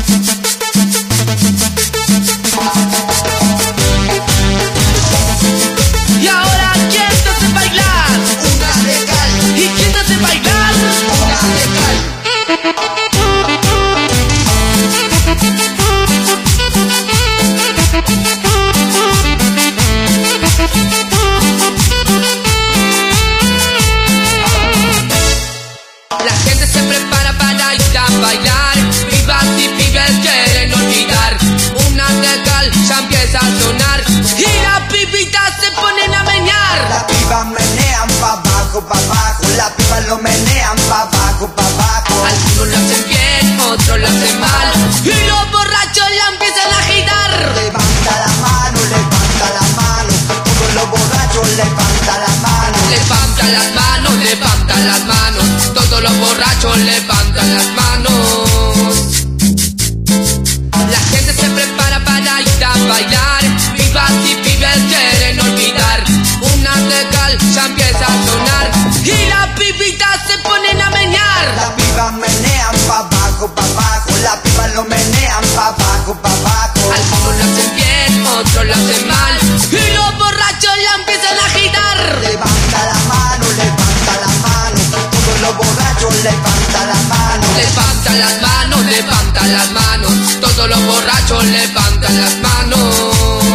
Y ahora, ¿quién te hace bailar? Una de cal. ¿Y quién te hace bailar? Una de cal. La gente se prepara para ir a bailar. Vivas y pibes quieren olvidar. Una de cal ya empieza a sonar y las pibitas se ponen a menear. Las pibas menean pa' abajo, las pibas lo menean pa' abajo, Algunos lo hacen bien, otros lo hacen mal y los borrachos la empiezan a agitar. Levanta la mano, todos los borrachos levanta la mano. Levanta las manos, levanta las manos. Todos los borrachos levantan las manos. La gente se prepara para ir a bailar. Vivas y pibes quieren olvidar. Una de cal ya empieza a sonar y las pibitas se ponen a menear. Las pibas menean pa' abajo, las pibas lo menean pa' abajo, Algunos lo hacen bien, otros lo hacen mal y los borrachos la empiezan a agitar. Levanta la mano, todos los borrachos levanta la mano. Levanta las manos, levanta las manos. Todos los borrachos levantan las manos.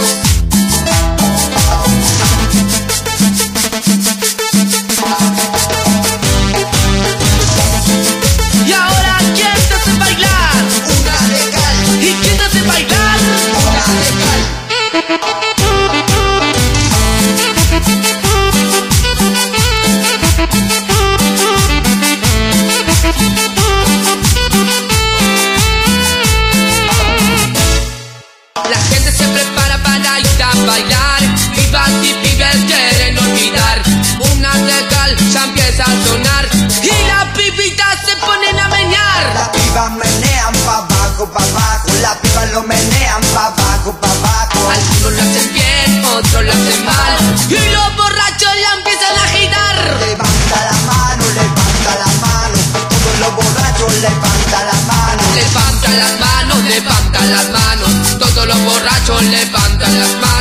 Y ahora, ¿quién te hace bailar? Una de cal. ¿Y quién te hace bailar? Una de cal. La gente se prepara para ir a bailar. Vivas y pibes quieren olvidar. Una de cal ya empieza a sonar y las pibitas se ponen a menear. Las pibas menean pa' abajo, las pibas lo menean pa' abajo, Algunos lo hacen bien, otros lo hacen mal y los borrachos la empiezan a agitar. Levanta la mano, todos los borrachos levanta la mano. Levanta las manos, levanta las manos. Todos los borrachos levantan las manos.